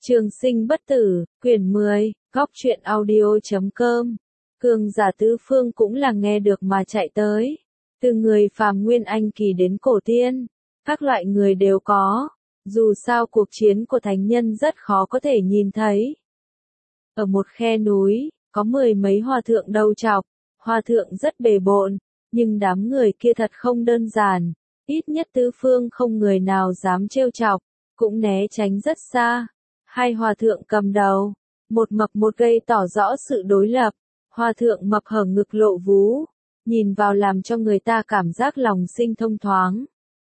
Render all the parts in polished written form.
Trường sinh bất tử, quyển 10, góc truyện audio.com. Cường giả tứ phương cũng là nghe được mà chạy tới. Từ người phàm nguyên anh kỳ đến cổ tiên, các loại người đều có. Dù sao cuộc chiến của thánh nhân rất khó có thể nhìn thấy. Ở một khe núi, có 10 mấy hòa thượng đầu trọc, hòa thượng rất bề bộn, nhưng đám người kia thật không đơn giản. Ít nhất tứ phương không người nào dám trêu chọc, cũng né tránh rất xa. Hai hòa thượng cầm đầu, một mập một gầy tỏ rõ sự đối lập. Hòa thượng mập hở ngực lộ vú, nhìn vào làm cho người ta cảm giác lòng sinh thông thoáng.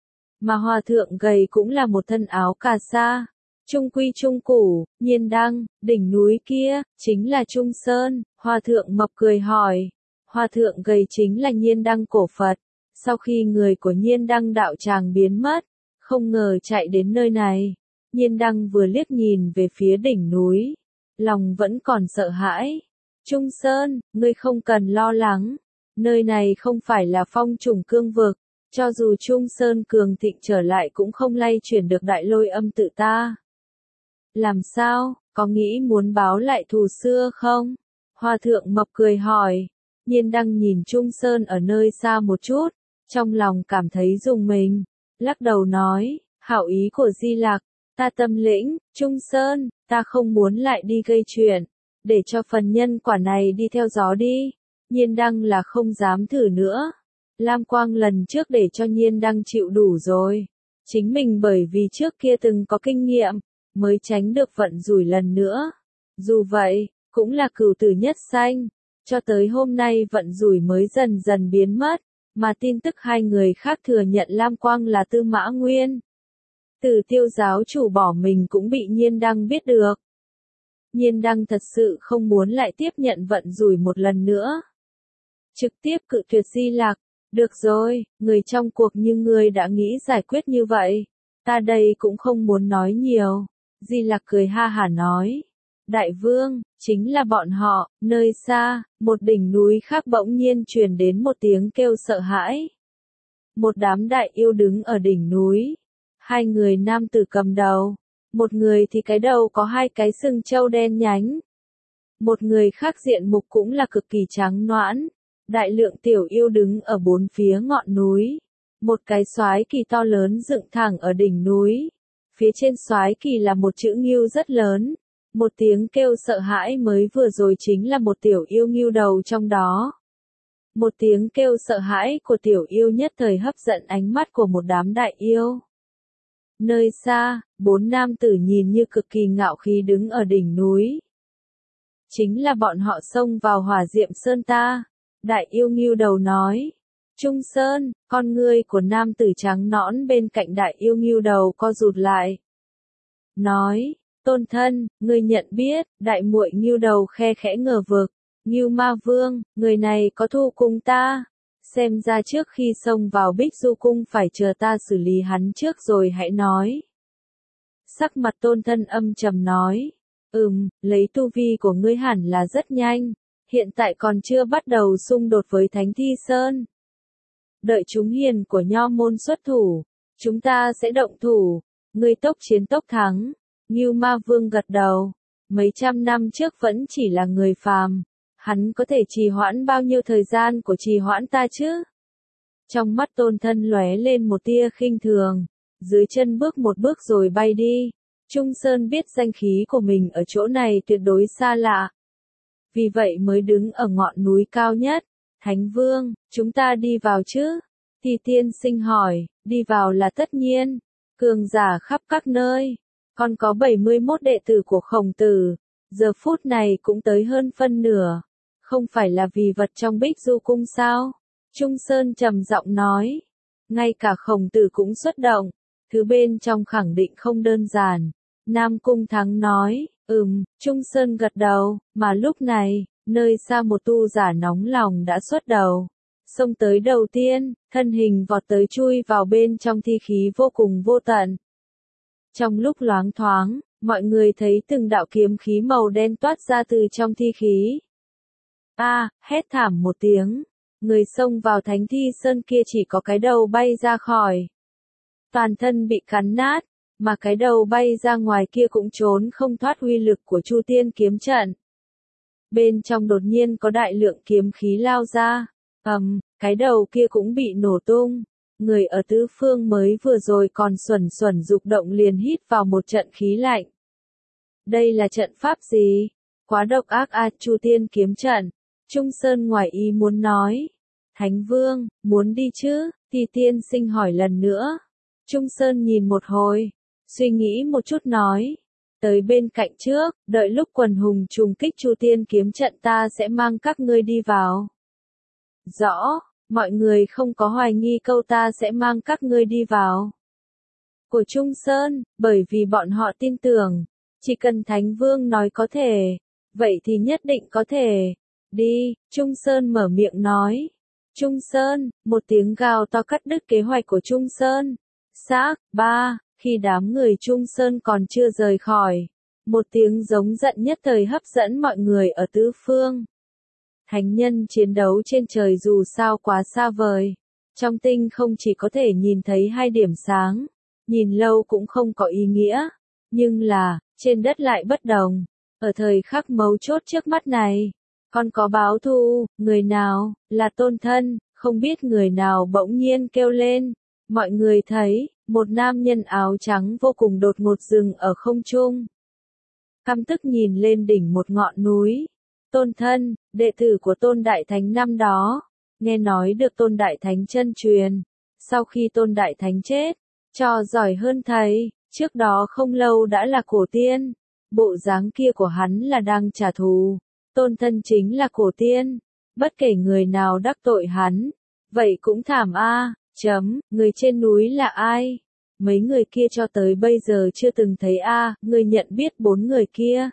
Mà hòa thượng gầy cũng là một thân áo cà sa, trung quy trung củ, nhiên đăng, đỉnh núi kia, chính là Trung Sơn. Hòa thượng mập cười hỏi, hòa thượng gầy chính là nhiên đăng cổ Phật. Sau khi người của nhiên đăng đạo tràng biến mất, không ngờ chạy đến nơi này. Nhiên đăng vừa liếc nhìn về phía đỉnh núi, lòng vẫn còn sợ hãi. Trung Sơn, ngươi không cần lo lắng, nơi này không phải là phong trùng cương vực, cho dù Trung Sơn cường thịnh trở lại cũng không lay chuyển được đại lôi âm tự ta. Làm sao, có nghĩ muốn báo lại thù xưa không? Hòa thượng mập cười hỏi. Nhiên đăng nhìn Trung Sơn ở nơi xa một chút, trong lòng cảm thấy rùng mình, lắc đầu nói, hảo ý của Di Lặc, ta tâm lĩnh. Trung Sơn, ta không muốn lại đi gây chuyện, để cho phần nhân quả này đi theo gió đi. Nhiên đăng là không dám thử nữa. Lam Quang lần trước để cho nhiên đăng chịu đủ rồi. Chính mình bởi vì trước kia từng có kinh nghiệm, mới tránh được vận rủi lần nữa. Dù vậy, cũng là cửu tử nhất sanh. Cho tới hôm nay vận rủi mới dần dần biến mất, mà tin tức hai người khác thừa nhận Lam Quang là Tư Mã Nguyên. Tử Tiêu giáo chủ bỏ mình cũng bị nhiên đăng biết được. Nhiên đăng thật sự không muốn lại tiếp nhận vận rủi một lần nữa. Trực tiếp cự tuyệt Di Lặc, được rồi, người trong cuộc như ngươi đã nghĩ giải quyết như vậy, ta đây cũng không muốn nói nhiều. Di Lặc cười ha hả nói, đại vương, chính là bọn họ. Nơi xa, một đỉnh núi khác bỗng nhiên truyền đến một tiếng kêu sợ hãi. Một đám đại yêu đứng ở đỉnh núi, hai người nam tử cầm đầu, một người thì cái đầu có hai cái sừng trâu đen nhánh. Một người khác diện mục cũng là cực kỳ trắng nõn. Đại lượng tiểu yêu đứng ở bốn phía ngọn núi. Một cái soái kỳ to lớn dựng thẳng ở đỉnh núi. Phía trên soái kỳ là một chữ ngưu rất lớn. Một tiếng kêu sợ hãi mới vừa rồi chính là một tiểu yêu ngưu đầu trong đó. Một tiếng kêu sợ hãi của tiểu yêu nhất thời hấp dẫn ánh mắt của một đám đại yêu. Nơi xa, bốn nam tử nhìn như cực kỳ ngạo khí đứng ở đỉnh núi. Chính là bọn họ xông vào Hỏa Diệm Sơn ta. Đại yêu ngưu đầu nói. Trung Sơn, con ngươi của nam tử trắng nõn bên cạnh đại yêu ngưu đầu co rụt lại. Nói, tôn thân, ngươi nhận biết. Đại muội ngưu đầu khe khẽ ngờ vực. Ngưu Ma Vương, người này có thù cùng ta. Xem ra trước khi xông vào Bích Du Cung phải chờ ta xử lý hắn trước rồi hãy nói. Sắc mặt tôn thân âm trầm nói. Lấy tu vi của ngươi hẳn là rất nhanh. Hiện tại còn chưa bắt đầu xung đột với Thánh Thi Sơn. Đợi chúng hiền của nho môn xuất thủ, chúng ta sẽ động thủ. Ngươi tốc chiến tốc thắng. Ngưu Ma Vương gật đầu. Mấy trăm năm trước vẫn chỉ là người phàm. Hắn có thể trì hoãn bao nhiêu thời gian của trì hoãn ta chứ? Trong mắt tôn thân lóe lên một tia khinh thường. Dưới chân bước một bước rồi bay đi. Trung Sơn biết danh khí của mình ở chỗ này tuyệt đối xa lạ. Vì vậy mới đứng ở ngọn núi cao nhất. Thánh Vương, chúng ta đi vào chứ? Thì tiên sinh hỏi, đi vào là tất nhiên. Cường giả khắp các nơi. Còn có 71 đệ tử của Khổng Tử. Giờ phút này cũng tới hơn phân nửa. Không phải là vì vật trong Bích Du Cung sao? Trung Sơn trầm giọng nói. Ngay cả Khổng Tử cũng xuất động. Thứ bên trong khẳng định không đơn giản. Nam Cung Thắng nói. Trung Sơn gật đầu. Mà lúc này, nơi xa một tu giả nóng lòng đã xuất đầu. Xông tới đầu tiên, thân hình vọt tới chui vào bên trong thi khí vô cùng vô tận. Trong lúc loáng thoáng, mọi người thấy từng đạo kiếm khí màu đen toát ra từ trong thi khí. Hét thảm một tiếng. Người xông vào Thánh Thi Sơn kia chỉ có cái đầu bay ra khỏi. Toàn thân bị cắn nát. mà cái đầu bay ra ngoài kia cũng trốn không thoát uy lực của Chu Tiên kiếm trận. Bên trong đột nhiên có đại lượng kiếm khí lao ra, cái đầu kia cũng bị nổ tung. Người ở tứ phương mới vừa rồi còn xuẩn xuẩn dục động liền hít vào một trận khí lạnh. Đây là trận pháp gì? Quá độc ác a, Chu Tiên kiếm trận. Trung Sơn ngoài ý muốn nói. Thánh Vương, muốn đi chứ? Thì tiên sinh hỏi lần nữa. Trung Sơn nhìn một hồi, suy nghĩ một chút nói. Tới bên cạnh trước, đợi lúc quần hùng trùng kích Chu Tiên kiếm trận ta sẽ mang các ngươi đi vào. Rõ, mọi người không có hoài nghi câu ta sẽ mang các ngươi đi vào. Của Trung Sơn, bởi vì bọn họ tin tưởng, chỉ cần Thánh Vương nói có thể, vậy thì nhất định có thể. Đi, Trung Sơn mở miệng nói. Trung Sơn, một tiếng gào to cắt đứt kế hoạch của Trung Sơn. Xác, khi đám người Trung Sơn còn chưa rời khỏi, một tiếng giống giận nhất thời hấp dẫn mọi người ở tứ phương. Thánh nhân chiến đấu trên trời dù sao quá xa vời, trong tinh không chỉ có thể nhìn thấy hai điểm sáng, nhìn lâu cũng không có ý nghĩa, nhưng là, trên đất lại bất đồng, ở thời khắc mấu chốt trước mắt này, còn có báo thù, người nào, là Tôn Thân, không biết người nào bỗng nhiên kêu lên, mọi người thấy, một nam nhân áo trắng vô cùng đột ngột dừng ở không trung. Căm tức nhìn lên đỉnh một ngọn núi. Tôn Thân, đệ tử của Tôn Đại Thánh năm đó, nghe nói được Tôn Đại Thánh chân truyền. Sau khi Tôn Đại Thánh chết, cho giỏi hơn thầy, trước đó không lâu đã là cổ tiên. Bộ dáng kia của hắn là đang trả thù. Tôn Thân chính là cổ tiên. Bất kể người nào đắc tội hắn, vậy cũng thảm a. Người trên núi là ai? Mấy người kia cho tới bây giờ chưa từng thấy a. Người nhận biết 4 người kia?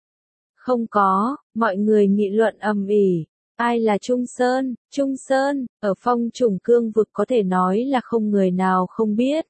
Không có, mọi người nghị luận ầm ĩ. Ai là Trung Sơn? Trung Sơn, ở Phong Trùng Cương vực có thể nói là không người nào không biết.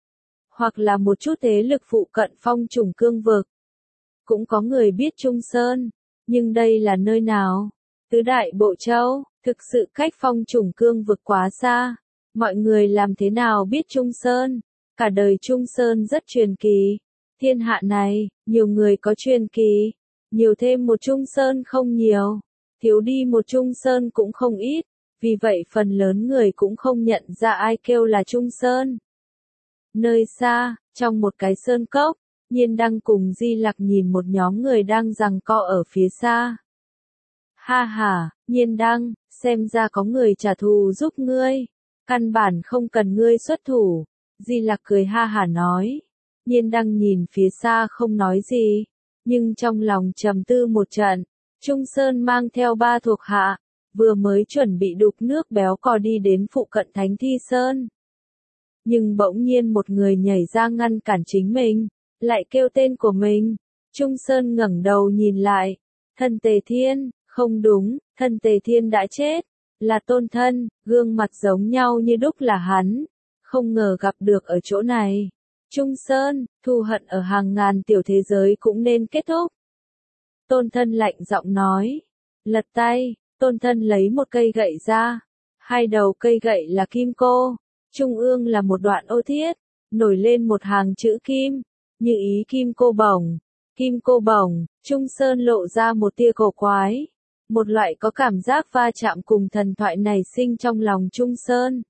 Hoặc là một chút thế lực phụ cận Phong Trùng Cương vực. Cũng có người biết Trung Sơn, nhưng đây là nơi nào? Tứ Đại Bộ Châu, thực sự cách Phong Trùng Cương vực quá xa. Mọi người làm thế nào biết Trung Sơn? Cả đời Trung Sơn rất truyền kỳ. Thiên hạ này, nhiều người có truyền kỳ. Nhiều thêm một Trung Sơn không nhiều. Thiếu đi một Trung Sơn cũng không ít. Vì vậy phần lớn người cũng không nhận ra ai kêu là Trung Sơn. Nơi xa, trong một cái sơn cốc, Nhiên Đăng cùng Di Lặc nhìn một nhóm người đang giằng co ở phía xa. Ha ha, Nhiên Đăng, xem ra có người trả thù giúp ngươi. Căn bản không cần ngươi xuất thủ. Di Lặc cười ha hả nói. Nhiên Đăng nhìn phía xa không nói gì, nhưng trong lòng trầm tư một trận. Trung Sơn mang theo 3 thuộc hạ, vừa mới chuẩn bị đục nước béo cò đi đến phụ cận Thánh Thi Sơn. Nhưng bỗng nhiên một người nhảy ra ngăn cản chính mình, lại kêu tên của mình. Trung Sơn ngẩng đầu nhìn lại, Thân Tề Thiên, không đúng, Thân Tề Thiên đã chết, là Tôn Thân, gương mặt giống nhau như đúc là hắn, không ngờ gặp được ở chỗ này. Trung Sơn, thù hận ở hàng ngàn tiểu thế giới cũng nên kết thúc. Tôn Thân lạnh giọng nói, lật tay, Tôn Thân lấy một cây gậy ra, hai đầu cây gậy là kim cô, trung ương là một đoạn ô thiết, nổi lên một hàng chữ kim, như ý kim cô bổng. Kim cô bổng, Trung Sơn lộ ra một tia cổ quái, một loại có cảm giác va chạm cùng thần thoại nảy sinh trong lòng Trung Sơn.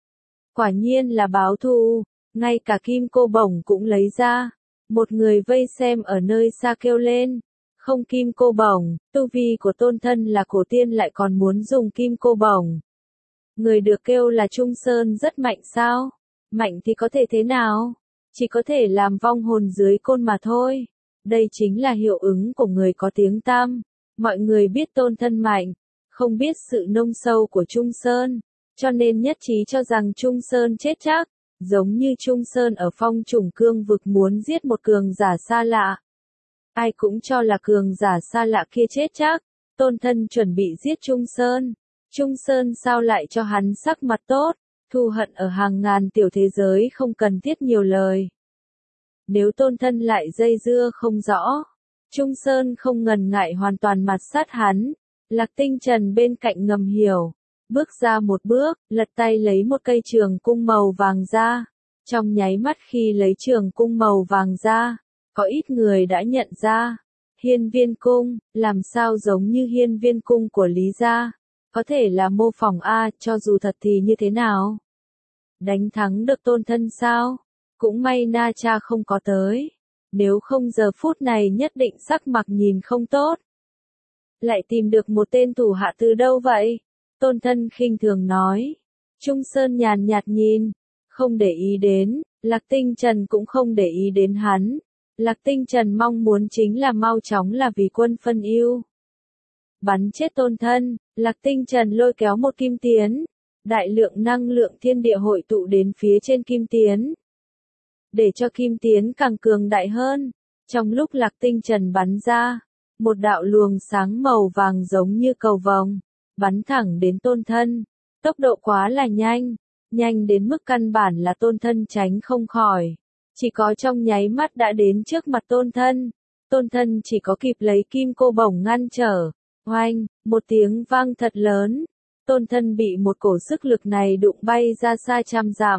Quả nhiên là báo thù, ngay cả kim cô bổng cũng lấy ra. Một người vây xem ở nơi xa kêu lên, không kim cô bổng, tu vi của Tôn Thân là cổ tiên lại còn muốn dùng kim cô bổng. Người được kêu là Trung Sơn rất mạnh sao? Mạnh thì có thể thế nào? Chỉ có thể làm vong hồn dưới côn mà thôi. Đây chính là hiệu ứng của người có tiếng tăm. Mọi người biết Tôn Thân mạnh, không biết sự nông sâu của Trung Sơn, cho nên nhất trí cho rằng Trung Sơn chết chắc, giống như Trung Sơn ở Phong Trùng Cương vực muốn giết một cường giả xa lạ. Ai cũng cho là cường giả xa lạ kia chết chắc, Tôn Thân chuẩn bị giết Trung Sơn. Trung Sơn sao lại cho hắn sắc mặt tốt, thù hận ở hàng ngàn tiểu thế giới không cần thiết nhiều lời. Nếu Tôn Thân lại dây dưa không rõ, Trung Sơn không ngần ngại hoàn toàn mặt sát hắn. Lạc Tinh Trần bên cạnh ngầm hiểu, bước ra một bước, lật tay lấy một cây trường cung màu vàng ra. Trong nháy mắt khi lấy trường cung màu vàng ra, có ít người đã nhận ra. Hiên Viên Cung, làm sao giống như Hiên Viên Cung của Lý gia? Có thể là mô phỏng a, cho dù thật thì như thế nào? Đánh thắng được Tôn Thân sao? Cũng may Na Cha không có tới. Nếu không giờ phút này nhất định sắc mặt nhìn không tốt. Lại tìm được một tên thủ hạ từ đâu vậy? Tôn Thân khinh thường nói. Trung Sơn nhàn nhạt nhìn, không để ý đến, Lạc Tinh Trần cũng không để ý đến hắn. Lạc Tinh Trần mong muốn chính là mau chóng là vì quân phân ưu. Bắn chết Tôn Thân, Lạc Tinh Trần lôi kéo một kim tiến. Đại lượng năng lượng thiên địa hội tụ đến phía trên kim tiến. Để cho kim tiến càng cường đại hơn. Trong lúc Lạc Tinh Trần bắn ra, một đạo luồng sáng màu vàng giống như cầu vồng, bắn thẳng đến Tôn Thân. Tốc độ quá là nhanh, nhanh đến mức căn bản là Tôn Thân tránh không khỏi. Chỉ có trong nháy mắt đã đến trước mặt Tôn Thân. Tôn Thân chỉ có kịp lấy kim cô bổng ngăn trở. Oanh, một tiếng vang thật lớn. Tôn Thân bị một cổ sức lực này đụng bay ra xa trăm dặm.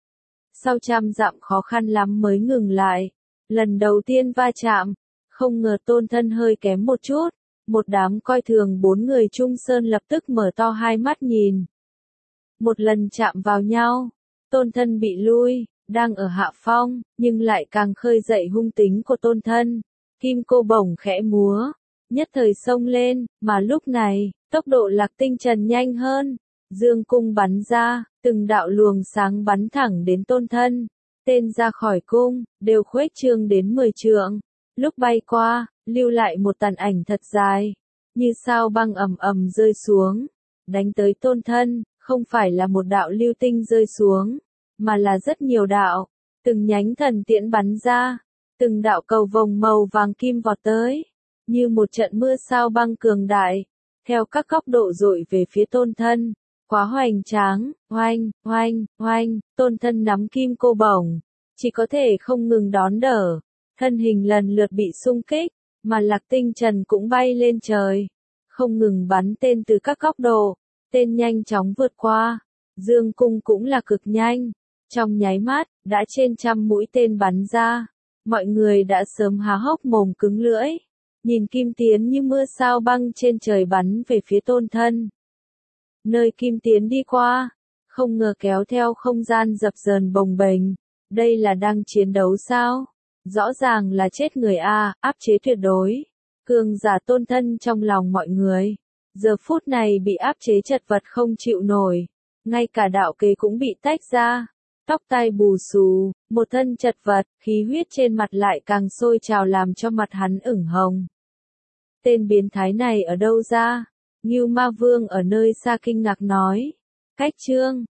Sau trăm dặm khó khăn lắm mới ngừng lại. Lần đầu tiên va chạm, không ngờ Tôn Thân hơi kém một chút. Một đám coi thường 4 người Trung Sơn lập tức mở to hai mắt nhìn. Một lần chạm vào nhau, Tôn Thân bị lui, đang ở hạ phong, nhưng lại càng khơi dậy hung tính của Tôn Thân. Kim cô bổng khẽ múa, nhất thời xông lên, mà lúc này, tốc độ Lạc Tinh Trần nhanh hơn. Dương cung bắn ra, từng đạo luồng sáng bắn thẳng đến Tôn Thân. Tên ra khỏi cung, đều khuếch trương đến 10 trượng. Lúc bay qua, lưu lại một tàn ảnh thật dài, như sao băng ầm ầm rơi xuống, đánh tới Tôn Thân, không phải là một đạo lưu tinh rơi xuống, mà là rất nhiều đạo, từng nhánh thần tiễn bắn ra, từng đạo cầu vồng màu vàng kim vọt tới, như một trận mưa sao băng cường đại, theo các góc độ dội về phía Tôn Thân, quá hoành tráng, oanh, oanh, oanh, Tôn Thân nắm kim cô bổng, chỉ có thể không ngừng đón đỡ, thân hình lần lượt bị xung kích, mà Lạc Tinh Trần cũng bay lên trời, không ngừng bắn tên từ các góc độ, tên nhanh chóng vượt qua, dương cung cũng là cực nhanh, trong nháy mắt, đã trên trăm mũi tên bắn ra, mọi người đã sớm há hốc mồm cứng lưỡi, nhìn kim tiến như mưa sao băng trên trời bắn về phía Tôn Thân. Nơi kim tiến đi qua, không ngờ kéo theo không gian dập dờn bồng bềnh, đây là đang chiến đấu sao? Rõ ràng là chết người a, áp chế tuyệt đối. Cường giả Tôn Thân trong lòng mọi người. Giờ phút này bị áp chế chật vật không chịu nổi. Ngay cả đạo kế cũng bị tách ra. Tóc tai bù xù, một thân chật vật, khí huyết trên mặt lại càng sôi trào làm cho mặt hắn ửng hồng. Tên biến thái này ở đâu ra? Ngưu Ma Vương ở nơi xa kinh ngạc nói. Cách chương